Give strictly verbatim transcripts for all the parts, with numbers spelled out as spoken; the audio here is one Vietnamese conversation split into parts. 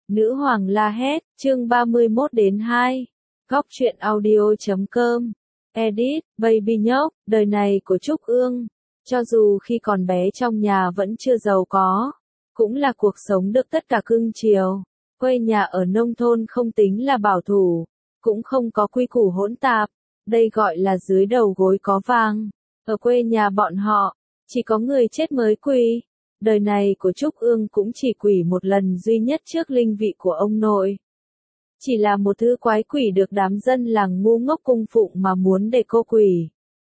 Nữ hoàng la hét, chương ba mươi mốt đến hai. Góc truyện audio chấm com. Edit, Baby nhóc, đời này của Trúc Ương. Cho dù khi còn bé trong nhà vẫn chưa giàu có, cũng là cuộc sống được tất cả cưng chiều. Quê nhà ở nông thôn không tính là bảo thủ, cũng không có quy củ hỗn tạp. Đây gọi là dưới đầu gối có vàng. Ở quê nhà bọn họ, chỉ có người chết mới quỳ. Đời này của Trúc Ương cũng chỉ quỳ một lần duy nhất trước linh vị của ông nội. Chỉ là một thứ quái quỷ được đám dân làng ngu ngốc cung phụng mà muốn để cô quỳ.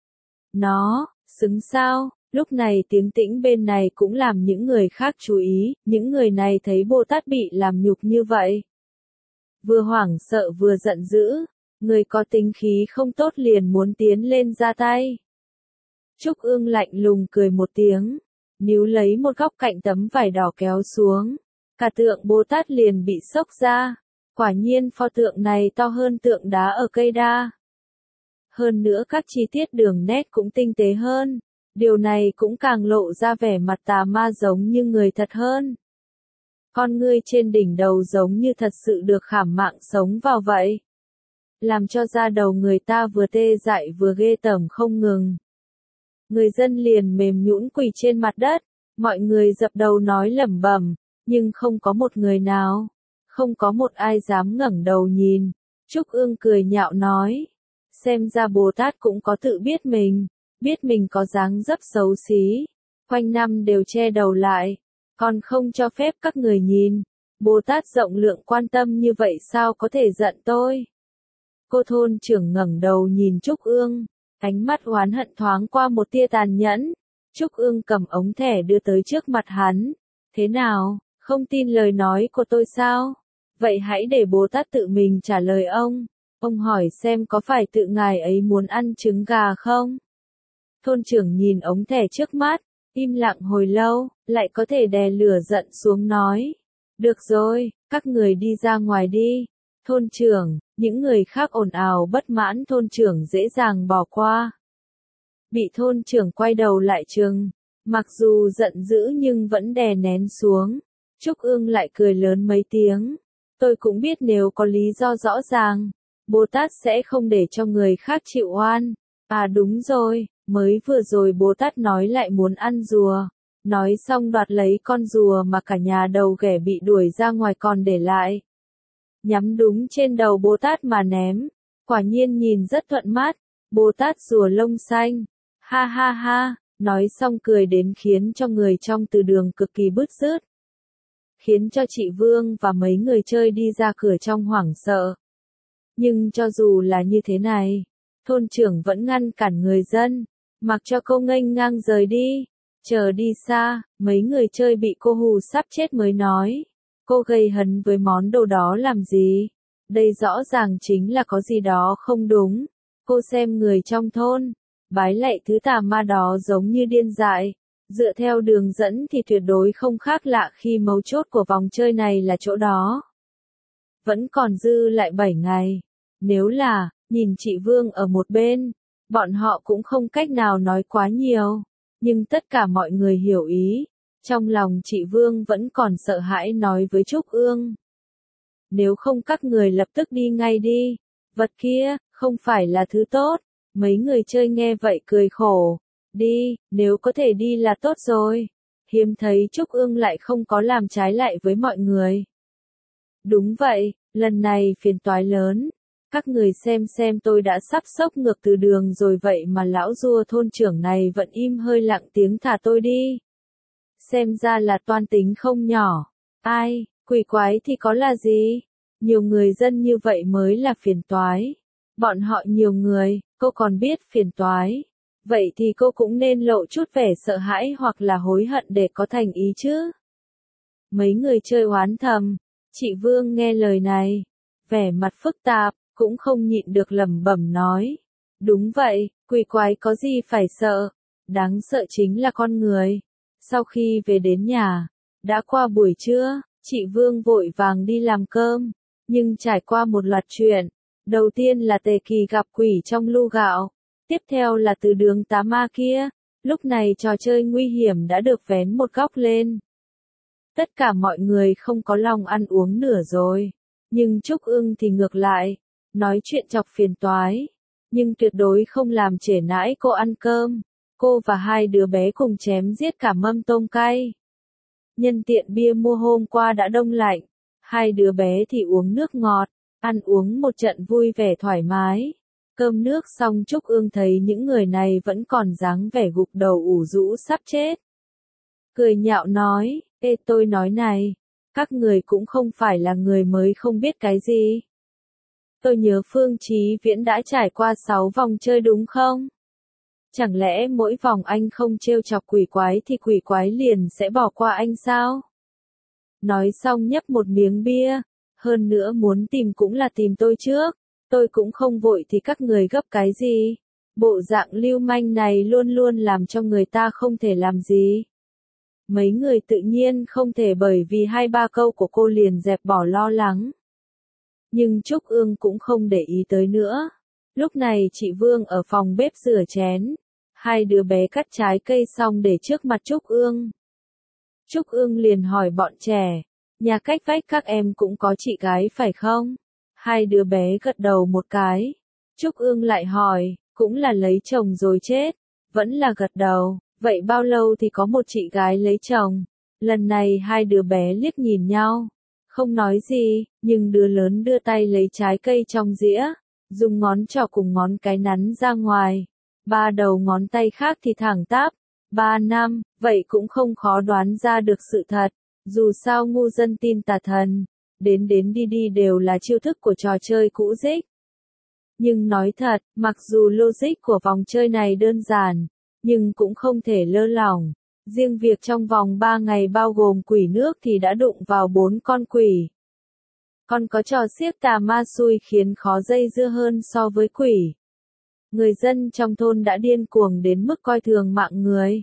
Nó, xứng sao? Lúc này tiếng tĩnh bên này cũng làm những người khác chú ý, những người này thấy Bồ Tát bị làm nhục như vậy. Vừa hoảng sợ vừa giận dữ, người có tính khí không tốt liền muốn tiến lên ra tay. Trúc Ương lạnh lùng cười một tiếng, níu lấy một góc cạnh tấm vải đỏ kéo xuống, cả tượng Bồ Tát liền bị xốc ra. Quả nhiên pho tượng này to hơn tượng đá ở cây đa. Hơn nữa các chi tiết đường nét cũng tinh tế hơn, điều này cũng càng lộ ra vẻ mặt tà ma giống như người thật hơn. Con ngươi trên đỉnh đầu giống như thật sự được khảm mạng sống vào vậy, làm cho da đầu người ta vừa tê dại vừa ghê tởm không ngừng. Người dân liền mềm nhũn quỳ trên mặt đất, mọi người dập đầu nói lẩm bẩm, nhưng không có một người nào, không có một ai dám ngẩng đầu nhìn. Trúc Ương cười nhạo nói, xem ra Bồ Tát cũng có tự biết mình, biết mình có dáng dấp xấu xí, quanh năm đều che đầu lại, còn không cho phép các người nhìn. Bồ Tát rộng lượng quan tâm như vậy sao có thể giận tôi? Cô thôn trưởng ngẩng đầu nhìn Trúc Ương, ánh mắt oán hận thoáng qua một tia tàn nhẫn. Trúc Ương cầm ống thẻ đưa tới trước mặt hắn. Thế nào, không tin lời nói của tôi sao? Vậy hãy để Bồ Tát tự mình trả lời ông. Ông hỏi xem có phải tự ngài ấy muốn ăn trứng gà không? Thôn trưởng nhìn ống thẻ trước mắt, im lặng hồi lâu, lại có thể đè lửa giận xuống nói. Được rồi, các người đi ra ngoài đi. Thôn trưởng, những người khác ồn ào bất mãn thôn trưởng dễ dàng bỏ qua. Bị thôn trưởng quay đầu lại trừng, mặc dù giận dữ nhưng vẫn đè nén xuống. Trúc Ương lại cười lớn mấy tiếng. Tôi cũng biết nếu có lý do rõ ràng, Bồ Tát sẽ không để cho người khác chịu oan. À đúng rồi, mới vừa rồi Bồ Tát nói lại muốn ăn rùa. Nói xong đoạt lấy con rùa mà cả nhà đầu ghẻ bị đuổi ra ngoài còn để lại. Nhắm đúng trên đầu Bồ Tát mà ném. Quả nhiên nhìn rất thuận mắt. Bồ Tát rùa lông xanh. Ha ha ha, nói xong cười đến khiến cho người trong từ đường cực kỳ bứt rứt. Khiến cho chị Vương và mấy người chơi đi ra cửa trong hoảng sợ. Nhưng cho dù là như thế này, thôn trưởng vẫn ngăn cản người dân, mặc cho cô nghênh ngang rời đi. Chờ đi xa, mấy người chơi bị cô hù sắp chết mới nói. Cô gây hấn với món đồ đó làm gì? Đây rõ ràng chính là có gì đó không đúng. Cô xem người trong thôn, bái lạy thứ tà ma đó giống như điên dại. Dựa theo đường dẫn thì tuyệt đối không khác lạ khi mấu chốt của vòng chơi này là chỗ đó. Vẫn còn dư lại bảy ngày. Nếu là, nhìn chị Vương ở một bên, bọn họ cũng không cách nào nói quá nhiều. Nhưng tất cả mọi người hiểu ý. Trong lòng chị Vương vẫn còn sợ hãi nói với Trúc Ương. Nếu không các người lập tức đi ngay đi. Vật kia, không phải là thứ tốt. Mấy người chơi nghe vậy cười khổ. Đi, nếu có thể đi là tốt rồi. Hiếm thấy Trúc Ương lại không có làm trái lại với mọi người. Đúng vậy, lần này phiền toái lớn. Các người xem xem tôi đã sắp sốc ngược từ đường rồi vậy mà lão rùa thôn trưởng này vẫn im hơi lặng tiếng thả tôi đi. Xem ra là toan tính không nhỏ. Ai, quỷ quái thì có là gì? Nhiều người dân như vậy mới là phiền toái. Bọn họ nhiều người, cô còn biết phiền toái. Vậy thì cô cũng nên lộ chút vẻ sợ hãi hoặc là hối hận để có thành ý chứ. Mấy người chơi oán thầm. Chị Vương nghe lời này, vẻ mặt phức tạp, cũng không nhịn được lẩm bẩm nói. Đúng vậy, quỷ quái có gì phải sợ. Đáng sợ chính là con người. Sau khi về đến nhà, đã qua buổi trưa, chị Vương vội vàng đi làm cơm. Nhưng trải qua một loạt chuyện. Đầu tiên là Tề Kỳ gặp quỷ trong lu gạo. Tiếp theo là từ đường tá ma kia. Lúc này trò chơi nguy hiểm đã được vén một góc lên. Tất cả mọi người không có lòng ăn uống nữa rồi. Nhưng Trúc Ưng thì ngược lại, nói chuyện chọc phiền toái, nhưng tuyệt đối không làm trễ nãi cô ăn cơm. Cô và hai đứa bé cùng chém giết cả mâm tôm cay. Nhân tiện bia mua hôm qua đã đông lạnh, hai đứa bé thì uống nước ngọt, ăn uống một trận vui vẻ thoải mái. Cơm nước xong Trúc Ương thấy những người này vẫn còn dáng vẻ gục đầu ủ rũ sắp chết. Cười nhạo nói, ê tôi nói này, các người cũng không phải là người mới không biết cái gì. Tôi nhớ Phương Chí Viễn đã trải qua sáu vòng chơi đúng không? Chẳng lẽ mỗi vòng anh không trêu chọc quỷ quái thì quỷ quái liền sẽ bỏ qua anh sao? Nói xong nhấp một miếng bia, hơn nữa muốn tìm cũng là tìm tôi trước, tôi cũng không vội thì các người gấp cái gì? Bộ dạng lưu manh này luôn luôn làm cho người ta không thể làm gì. Mấy người tự nhiên không thể bởi vì hai ba câu của cô liền dẹp bỏ lo lắng. Nhưng Trúc Ương cũng không để ý tới nữa. Lúc này chị Vương ở phòng bếp rửa chén. Hai đứa bé cắt trái cây xong để trước mặt Trúc Ương. Trúc Ương liền hỏi bọn trẻ, nhà cách vách các em cũng có chị gái phải không? Hai đứa bé gật đầu một cái. Trúc Ương lại hỏi, cũng là lấy chồng rồi chết, vẫn là gật đầu, vậy bao lâu thì có một chị gái lấy chồng? Lần này hai đứa bé liếc nhìn nhau, không nói gì, nhưng đứa lớn đưa tay lấy trái cây trong dĩa, dùng ngón trỏ cùng ngón cái nắn ra ngoài. Ba đầu ngón tay khác thì thẳng tắp. Ba năm, vậy cũng không khó đoán ra được sự thật. Dù sao ngu dân tin tà thần. Đến đến đi đi đều là chiêu thức của trò chơi cũ dích. Nhưng nói thật, mặc dù logic của vòng chơi này đơn giản, nhưng cũng không thể lơ lỏng. Riêng việc trong vòng ba ngày bao gồm quỷ nước thì đã đụng vào bốn con quỷ. Còn có trò xiếc tà ma xui khiến khó dây dưa hơn so với quỷ. Người dân trong thôn đã điên cuồng đến mức coi thường mạng người.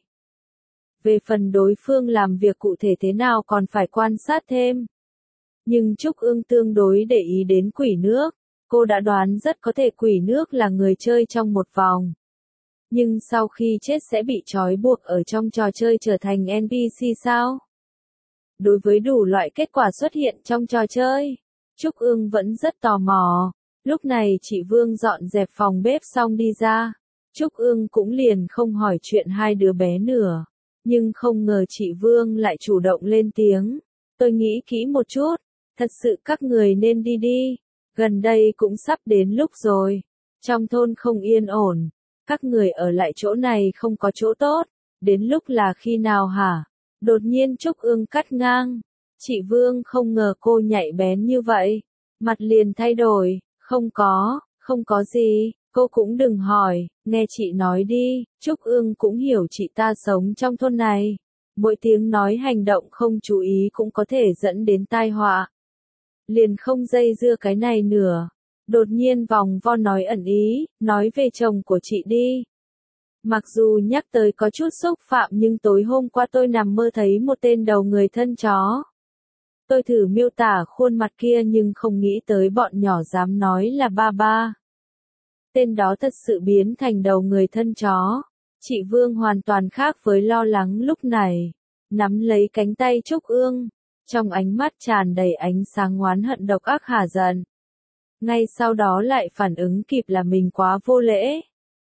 Về phần đối phương làm việc cụ thể thế nào còn phải quan sát thêm. Nhưng Trúc Ương tương đối để ý đến quỷ nước. Cô đã đoán rất có thể quỷ nước là người chơi trong một vòng. Nhưng sau khi chết sẽ bị trói buộc ở trong trò chơi trở thành en pê xê sao? Đối với đủ loại kết quả xuất hiện trong trò chơi, Trúc Ương vẫn rất tò mò. Lúc này chị Vương dọn dẹp phòng bếp xong đi ra. Trúc Ương cũng liền không hỏi chuyện hai đứa bé nữa. Nhưng không ngờ chị Vương lại chủ động lên tiếng. Tôi nghĩ kỹ một chút. Thật sự các người nên đi đi. Gần đây cũng sắp đến lúc rồi. Trong thôn không yên ổn. Các người ở lại chỗ này không có chỗ tốt. Đến lúc là khi nào hả? Đột nhiên Trúc Ương cắt ngang. Chị Vương không ngờ cô nhạy bén như vậy. Mặt liền thay đổi. Không có, không có gì, cô cũng đừng hỏi, nghe chị nói đi. Trúc Ương cũng hiểu chị ta sống trong thôn này. Mỗi tiếng nói hành động không chú ý cũng có thể dẫn đến tai họa. Liền không dây dưa cái này nữa. Đột nhiên vòng vo nói ẩn ý, nói về chồng của chị đi. Mặc dù nhắc tới có chút xúc phạm nhưng tối hôm qua tôi nằm mơ thấy một tên đầu người thân chó. Tôi thử miêu tả khuôn mặt kia nhưng không nghĩ tới bọn nhỏ dám nói là ba ba. Tên đó thật sự biến thành đầu người thân chó. Chị Vương hoàn toàn khác với lo lắng lúc này. Nắm lấy cánh tay Trúc Ương. Trong ánh mắt tràn đầy ánh sáng oán hận độc ác hả giận. Ngay sau đó lại phản ứng kịp là mình quá vô lễ.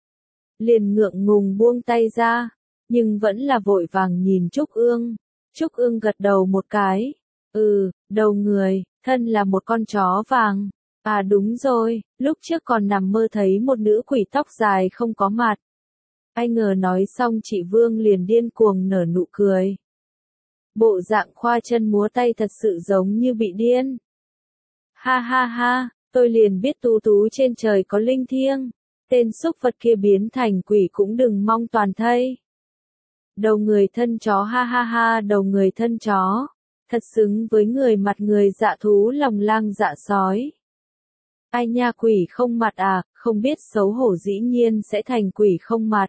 Liền ngượng ngùng buông tay ra. Nhưng vẫn là vội vàng nhìn Trúc Ương. Trúc Ương gật đầu một cái. Ừ, đầu người, thân là một con chó vàng. À đúng rồi, lúc trước còn nằm mơ thấy một nữ quỷ tóc dài không có mặt. Ai ngờ nói xong chị Vương liền điên cuồng nở nụ cười. Bộ dạng khoa chân múa tay thật sự giống như bị điên. Ha ha ha, tôi liền biết tú tú trên trời có linh thiêng. Tên xúc vật kia biến thành quỷ cũng đừng mong toàn thây. Đầu người thân chó ha ha ha đầu người thân chó. Thật xứng với người mặt người dạ thú lòng lang dạ sói. Ai nha quỷ không mặt à, không biết xấu hổ dĩ nhiên sẽ thành quỷ không mặt.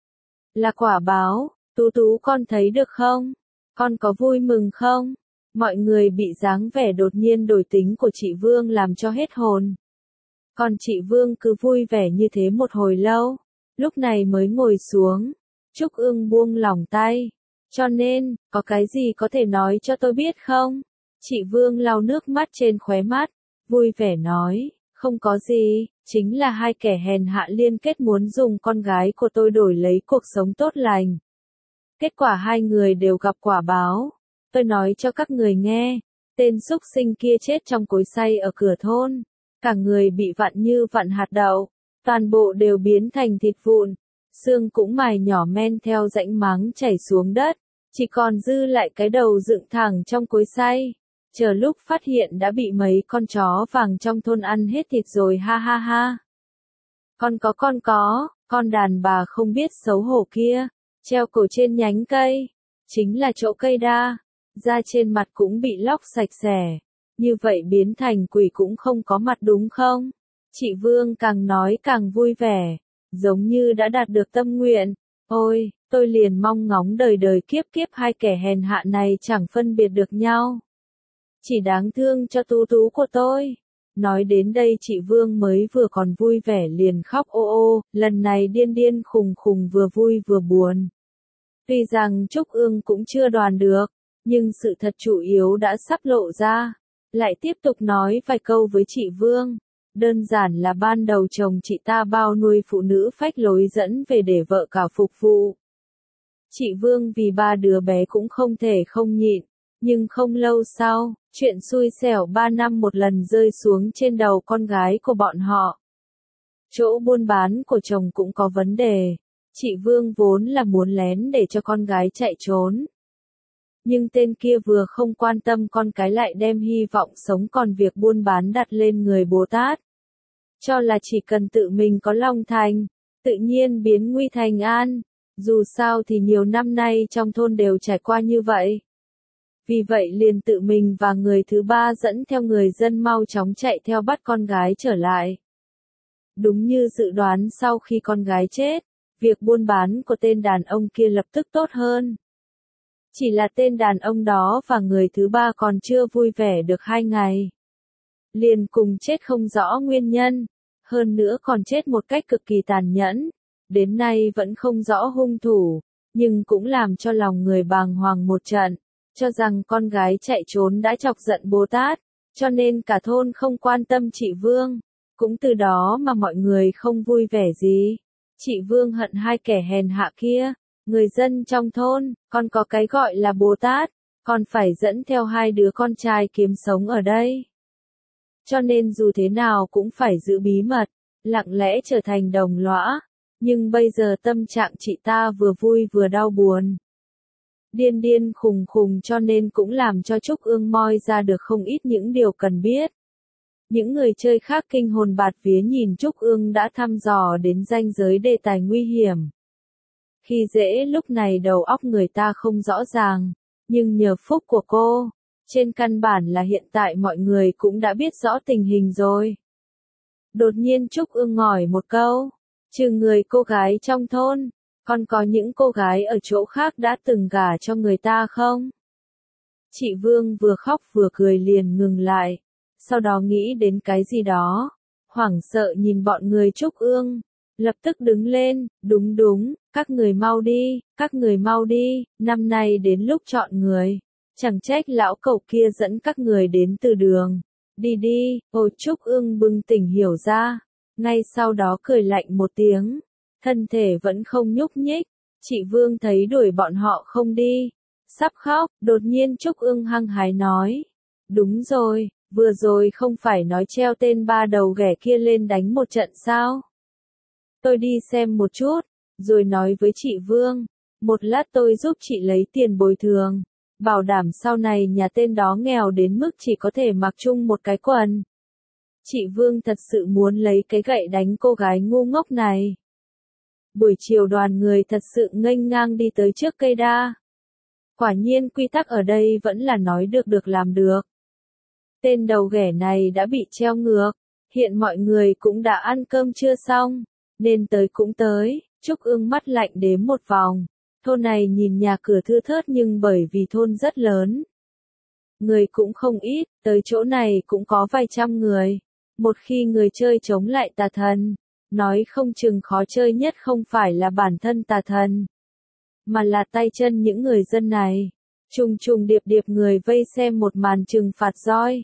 Là quả báo, tú tú con thấy được không? Con có vui mừng không? Mọi người bị dáng vẻ đột nhiên đổi tính của chị Vương làm cho hết hồn. Còn chị Vương cứ vui vẻ như thế một hồi lâu, lúc này mới ngồi xuống. Trúc Ương buông lỏng tay. Cho nên, có cái gì có thể nói cho tôi biết không? Chị Vương lau nước mắt trên khóe mắt, vui vẻ nói, không có gì, chính là hai kẻ hèn hạ liên kết muốn dùng con gái của tôi đổi lấy cuộc sống tốt lành. Kết quả hai người đều gặp quả báo. Tôi nói cho các người nghe, tên súc sinh kia chết trong cối xay ở cửa thôn. Cả người bị vặn như vặn hạt đậu, toàn bộ đều biến thành thịt vụn, xương cũng mài nhỏ men theo rãnh máng chảy xuống đất, chỉ còn dư lại cái đầu dựng thẳng trong cối xay. Chờ lúc phát hiện đã bị mấy con chó vàng trong thôn ăn hết thịt rồi ha ha ha. Con có con có, con đàn bà không biết xấu hổ kia, treo cổ trên nhánh cây, chính là chỗ cây đa, da trên mặt cũng bị lóc sạch sẽ. Như vậy biến thành quỷ cũng không có mặt đúng không? Chị Vương càng nói càng vui vẻ, giống như đã đạt được tâm nguyện. Ôi, tôi liền mong ngóng đời đời kiếp kiếp hai kẻ hèn hạ này chẳng phân biệt được nhau. Chỉ đáng thương cho tú tú của tôi. Nói đến đây chị Vương mới vừa còn vui vẻ liền khóc ô ô, lần này điên điên khùng khùng vừa vui vừa buồn. Tuy rằng Trúc Ương cũng chưa đoán được, nhưng sự thật chủ yếu đã sắp lộ ra. Lại tiếp tục nói vài câu với chị Vương. Đơn giản là ban đầu chồng chị ta bao nuôi phụ nữ phách lối dẫn về để vợ cả phục vụ. Chị Vương vì ba đứa bé cũng không thể không nhịn, nhưng không lâu sau, chuyện xui xẻo ba năm một lần rơi xuống trên đầu con gái của bọn họ. Chỗ buôn bán của chồng cũng có vấn đề, chị Vương vốn là muốn lén để cho con gái chạy trốn. Nhưng tên kia vừa không quan tâm con cái lại đem hy vọng sống còn việc buôn bán đặt lên người Bồ Tát. Cho là chỉ cần tự mình có lòng thành, tự nhiên biến nguy thành an. Dù sao thì nhiều năm nay trong thôn đều trải qua như vậy. Vì vậy liền tự mình và người thứ ba dẫn theo người dân mau chóng chạy theo bắt con gái trở lại. Đúng như dự đoán sau khi con gái chết, việc buôn bán của tên đàn ông kia lập tức tốt hơn. Chỉ là tên đàn ông đó và người thứ ba còn chưa vui vẻ được hai ngày. Liền cùng chết không rõ nguyên nhân, hơn nữa còn chết một cách cực kỳ tàn nhẫn. Đến nay vẫn không rõ hung thủ, nhưng cũng làm cho lòng người bàng hoàng một trận, cho rằng con gái chạy trốn đã chọc giận Bồ Tát, cho nên cả thôn không quan tâm chị Vương. Cũng từ đó mà mọi người không vui vẻ gì. Chị Vương hận hai kẻ hèn hạ kia. Người dân trong thôn, còn có cái gọi là Bồ Tát, còn phải dẫn theo hai đứa con trai kiếm sống ở đây. Cho nên dù thế nào cũng phải giữ bí mật, lặng lẽ trở thành đồng lõa. Nhưng bây giờ tâm trạng chị ta vừa vui vừa đau buồn. Điên điên khùng khùng cho nên cũng làm cho Trúc Ương moi ra được không ít những điều cần biết. Những người chơi khác kinh hồn bạt vía nhìn Trúc Ương đã thăm dò đến ranh giới đề tài nguy hiểm. Khi dễ lúc này đầu óc người ta không rõ ràng, nhưng nhờ phúc của cô, trên căn bản là hiện tại mọi người cũng đã biết rõ tình hình rồi. Đột nhiên Trúc Ương ngỏi một câu, trừ người cô gái trong thôn, còn có những cô gái ở chỗ khác đã từng gả cho người ta không? Chị Vương vừa khóc vừa cười liền ngừng lại, sau đó nghĩ đến cái gì đó, hoảng sợ nhìn bọn người Trúc Ương. Lập tức đứng lên, đúng đúng, các người mau đi, các người mau đi, năm nay đến lúc chọn người. Chẳng trách lão cẩu kia dẫn các người đến từ đường. Đi đi, Ôi Trúc Ương bừng tỉnh hiểu ra. Ngay sau đó cười lạnh một tiếng. Thân thể vẫn không nhúc nhích. Chị Vương thấy đuổi bọn họ không đi. Sắp khóc, đột nhiên Trúc Ương hăng hái nói. Đúng rồi, vừa rồi không phải nói treo tên ba đầu ghẻ kia lên đánh một trận sao? Tôi đi xem một chút, rồi nói với chị Vương, một lát tôi giúp chị lấy tiền bồi thường, bảo đảm sau này nhà tên đó nghèo đến mức chỉ có thể mặc chung một cái quần. Chị Vương thật sự muốn lấy cái gậy đánh cô gái ngu ngốc này. Buổi chiều đoàn người thật sự nghênh ngang đi tới trước cây đa. Quả nhiên quy tắc ở đây vẫn là nói được được làm được. Tên đầu ghẻ này đã bị treo ngược, hiện mọi người cũng đã ăn cơm trưa xong. Nên tới cũng tới, Trúc Ương mắt lạnh đếm một vòng. Thôn này nhìn nhà cửa thưa thớt nhưng bởi vì thôn rất lớn. Người cũng không ít, tới chỗ này cũng có vài trăm người. Một khi người chơi chống lại tà thần, nói không chừng khó chơi nhất không phải là bản thân tà thần, mà là tay chân những người dân này. Trùng trùng điệp điệp người vây xem một màn trừng phạt roi.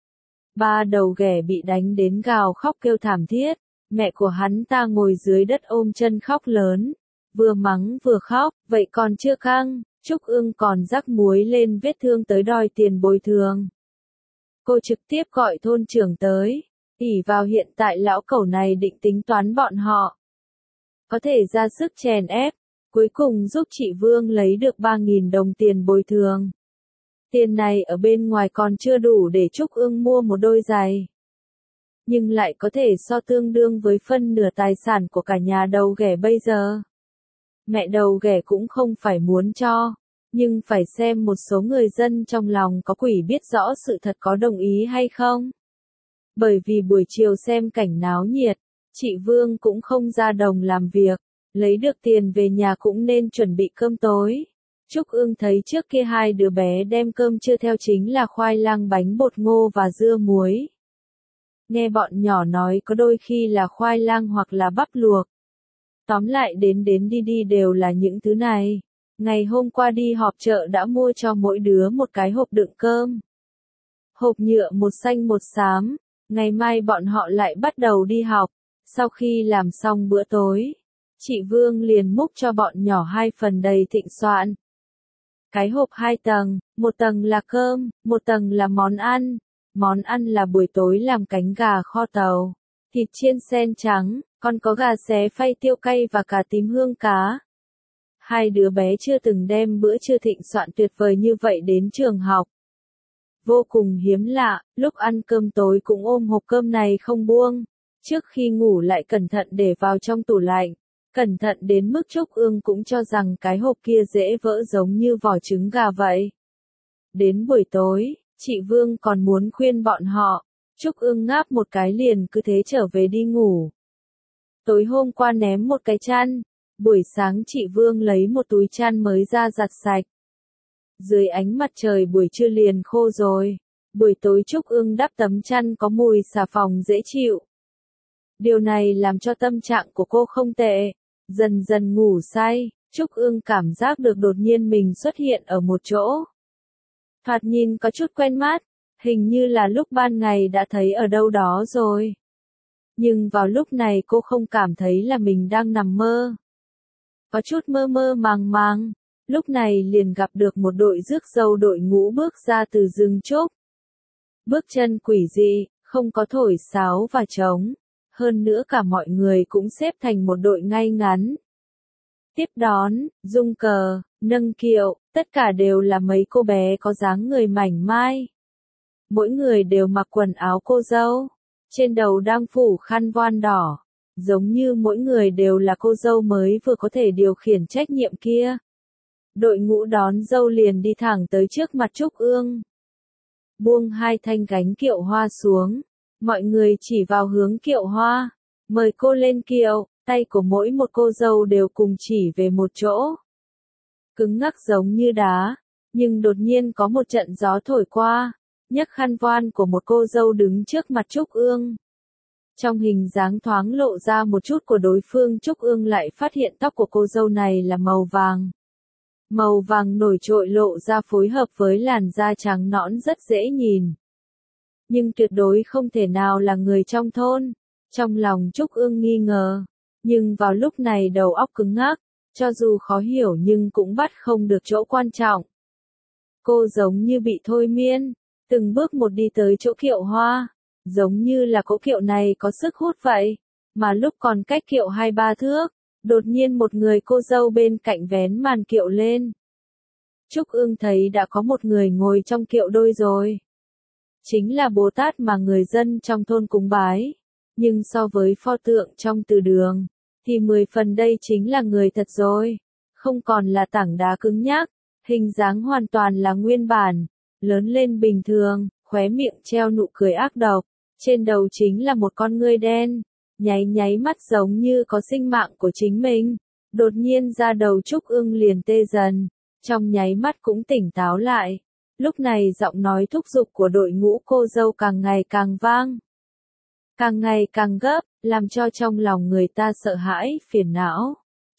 Ba đầu ghẻ bị đánh đến gào khóc kêu thảm thiết, mẹ của hắn ta ngồi dưới đất ôm chân khóc lớn, vừa mắng vừa khóc, vậy còn chưa căng, Trúc Ương còn rắc muối lên vết thương tới đòi tiền bồi thường. Cô trực tiếp gọi thôn trưởng tới, ỷ vào hiện tại lão cẩu này định tính toán bọn họ. Có thể ra sức chèn ép, cuối cùng giúp chị Vương lấy được ba nghìn đồng tiền bồi thường. Tiền này ở bên ngoài còn chưa đủ để Trúc Ương mua một đôi giày. Nhưng lại có thể so tương đương với phân nửa tài sản của cả nhà đầu ghẻ bây giờ. Mẹ đầu ghẻ cũng không phải muốn cho, nhưng phải xem một số người dân trong lòng có quỷ biết rõ sự thật có đồng ý hay không. Bởi vì buổi chiều xem cảnh náo nhiệt, chị Vương cũng không ra đồng làm việc, lấy được tiền về nhà cũng nên chuẩn bị cơm tối. Trúc Ương thấy trước kia hai đứa bé đem cơm trưa theo chính là khoai lang bánh bột ngô và dưa muối. Nghe bọn nhỏ nói có đôi khi là khoai lang hoặc là bắp luộc. Tóm lại đến đến đi đi đều là những thứ này. Ngày hôm qua đi họp chợ đã mua cho mỗi đứa một cái hộp đựng cơm. Hộp nhựa một xanh một xám, ngày mai bọn họ lại bắt đầu đi học. Sau khi làm xong bữa tối, chị Vương liền múc cho bọn nhỏ hai phần đầy thịnh soạn. Cái hộp hai tầng, một tầng là cơm, một tầng là món ăn. Món ăn là buổi tối làm cánh gà kho tàu, thịt chiên sen trắng, còn có gà xé phay tiêu cay và cà tím hương cá. Hai đứa bé chưa từng đem bữa trưa thịnh soạn tuyệt vời như vậy đến trường học. Vô cùng hiếm lạ, lúc ăn cơm tối cũng ôm hộp cơm này không buông. Trước khi ngủ lại cẩn thận để vào trong tủ lạnh. Cẩn thận đến mức Trúc Ương cũng cho rằng cái hộp kia dễ vỡ giống như vỏ trứng gà vậy. Đến buổi tối, chị Vương còn muốn khuyên bọn họ. Trúc Ương ngáp một cái liền cứ thế trở về đi ngủ. Tối hôm qua ném một cái chăn. Buổi sáng chị Vương lấy một túi chăn mới ra giặt sạch. Dưới ánh mặt trời buổi trưa liền khô rồi. Buổi tối Trúc Ương đắp tấm chăn có mùi xà phòng dễ chịu. Điều này làm cho tâm trạng của cô không tệ. Dần dần ngủ say, Trúc Ương cảm giác được đột nhiên mình xuất hiện ở một chỗ. Thoạt nhìn có chút quen mắt, hình như là lúc ban ngày đã thấy ở đâu đó rồi. Nhưng vào lúc này cô không cảm thấy là mình đang nằm mơ. Có chút mơ mơ màng màng, lúc này liền gặp được một đội rước dâu đội ngũ bước ra từ rừng trúc. Bước chân quỷ dị, không có thổi sáo và trống. Hơn nữa cả mọi người cũng xếp thành một đội ngay ngắn. Tiếp đón, rung cờ, nâng kiệu, tất cả đều là mấy cô bé có dáng người mảnh mai. Mỗi người đều mặc quần áo cô dâu, trên đầu đang phủ khăn voan đỏ, giống như mỗi người đều là cô dâu mới vừa có thể điều khiển trách nhiệm kia. Đội ngũ đón dâu liền đi thẳng tới trước mặt Trúc Ương. Buông hai thanh gánh kiệu hoa xuống. Mọi người chỉ vào hướng kiệu hoa, mời cô lên kiệu, tay của mỗi một cô dâu đều cùng chỉ về một chỗ. Cứng ngắc giống như đá, nhưng đột nhiên có một trận gió thổi qua, nhấc khăn voan của một cô dâu đứng trước mặt Trúc Ương. Trong hình dáng thoáng lộ ra một chút của đối phương, Trúc Ương lại phát hiện tóc của cô dâu này là màu vàng. Màu vàng nổi trội lộ ra phối hợp với làn da trắng nõn rất dễ nhìn. Nhưng tuyệt đối không thể nào là người trong thôn. Trong lòng Trúc Ương nghi ngờ. Nhưng vào lúc này đầu óc cứng ngắc. Cho dù khó hiểu nhưng cũng bắt không được chỗ quan trọng. Cô giống như bị thôi miên. Từng bước một đi tới chỗ kiệu hoa. Giống như là cỗ kiệu này có sức hút vậy. Mà lúc còn cách kiệu hai ba thước. Đột nhiên một người cô dâu bên cạnh vén màn kiệu lên. Trúc Ương thấy đã có một người ngồi trong kiệu đôi rồi. Chính là Bồ Tát mà người dân trong thôn cúng bái. Nhưng so với pho tượng trong từ đường, thì mười phần đây chính là người thật rồi. Không còn là tảng đá cứng nhắc, hình dáng hoàn toàn là nguyên bản, lớn lên bình thường, khóe miệng treo nụ cười ác độc, trên đầu chính là một con ngươi đen, nháy nháy mắt giống như có sinh mạng của chính mình. Đột nhiên ra đầu Trúc Ương liền tê dần, trong nháy mắt cũng tỉnh táo lại. Lúc này giọng nói thúc giục của đội ngũ cô dâu càng ngày càng vang. Càng ngày càng gấp, làm cho trong lòng người ta sợ hãi, phiền não.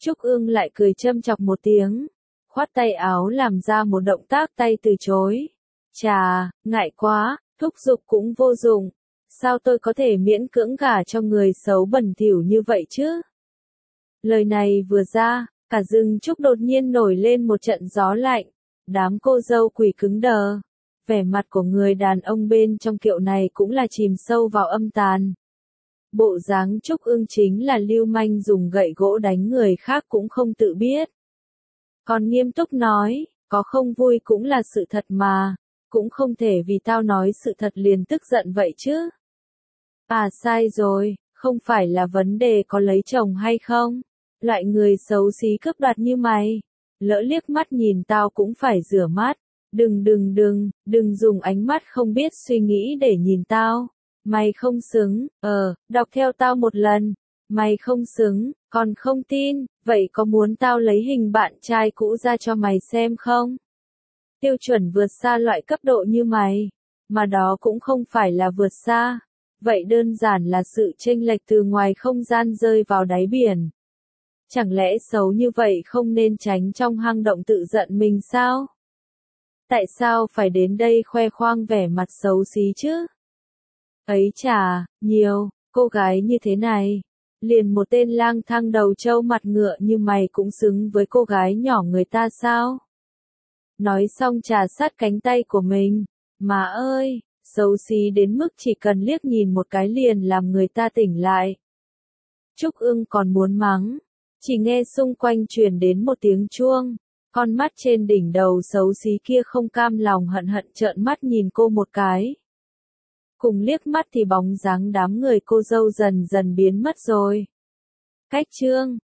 Trúc Ương lại cười châm chọc một tiếng, khoát tay áo làm ra một động tác tay từ chối. Chà, ngại quá, thúc giục cũng vô dụng. Sao tôi có thể miễn cưỡng gả cho người xấu bẩn thỉu như vậy chứ? Lời này vừa ra, cả rừng trúc đột nhiên nổi lên một trận gió lạnh. Đám cô dâu quỳ cứng đờ. Vẻ mặt của người đàn ông bên trong kiệu này cũng là chìm sâu vào âm tàn. Bộ dáng Trúc Ương chính là lưu manh dùng gậy gỗ đánh người khác cũng không tự biết. Còn nghiêm túc nói, có không vui cũng là sự thật mà, cũng không thể vì tao nói sự thật liền tức giận vậy chứ. À sai rồi, không phải là vấn đề có lấy chồng hay không. Loại người xấu xí cướp đoạt như mày, lỡ liếc mắt nhìn tao cũng phải rửa mắt. Đừng đừng đừng, đừng dùng ánh mắt không biết suy nghĩ để nhìn tao. Mày không xứng, ờ, đọc theo tao một lần. Mày không xứng, còn không tin, vậy có muốn tao lấy hình bạn trai cũ ra cho mày xem không? Tiêu chuẩn vượt xa loại cấp độ như mày, mà đó cũng không phải là vượt xa. Vậy đơn giản là sự chênh lệch từ ngoài không gian rơi vào đáy biển. Chẳng lẽ xấu như vậy không nên tránh trong hang động tự giận mình sao? Tại sao phải đến đây khoe khoang vẻ mặt xấu xí chứ? Ấy chà, nhiều, cô gái như thế này. Liền một tên lang thang đầu trâu mặt ngựa như mày cũng xứng với cô gái nhỏ người ta sao? Nói xong trà sát cánh tay của mình. Má ơi, xấu xí đến mức chỉ cần liếc nhìn một cái liền làm người ta tỉnh lại. Trúc Ương còn muốn mắng. Chỉ nghe xung quanh truyền đến một tiếng chuông. Con mắt trên đỉnh đầu xấu xí kia không cam lòng hận hận trợn mắt nhìn cô một cái. Cùng liếc mắt thì bóng dáng đám người cô dâu dần dần biến mất rồi. Cách chương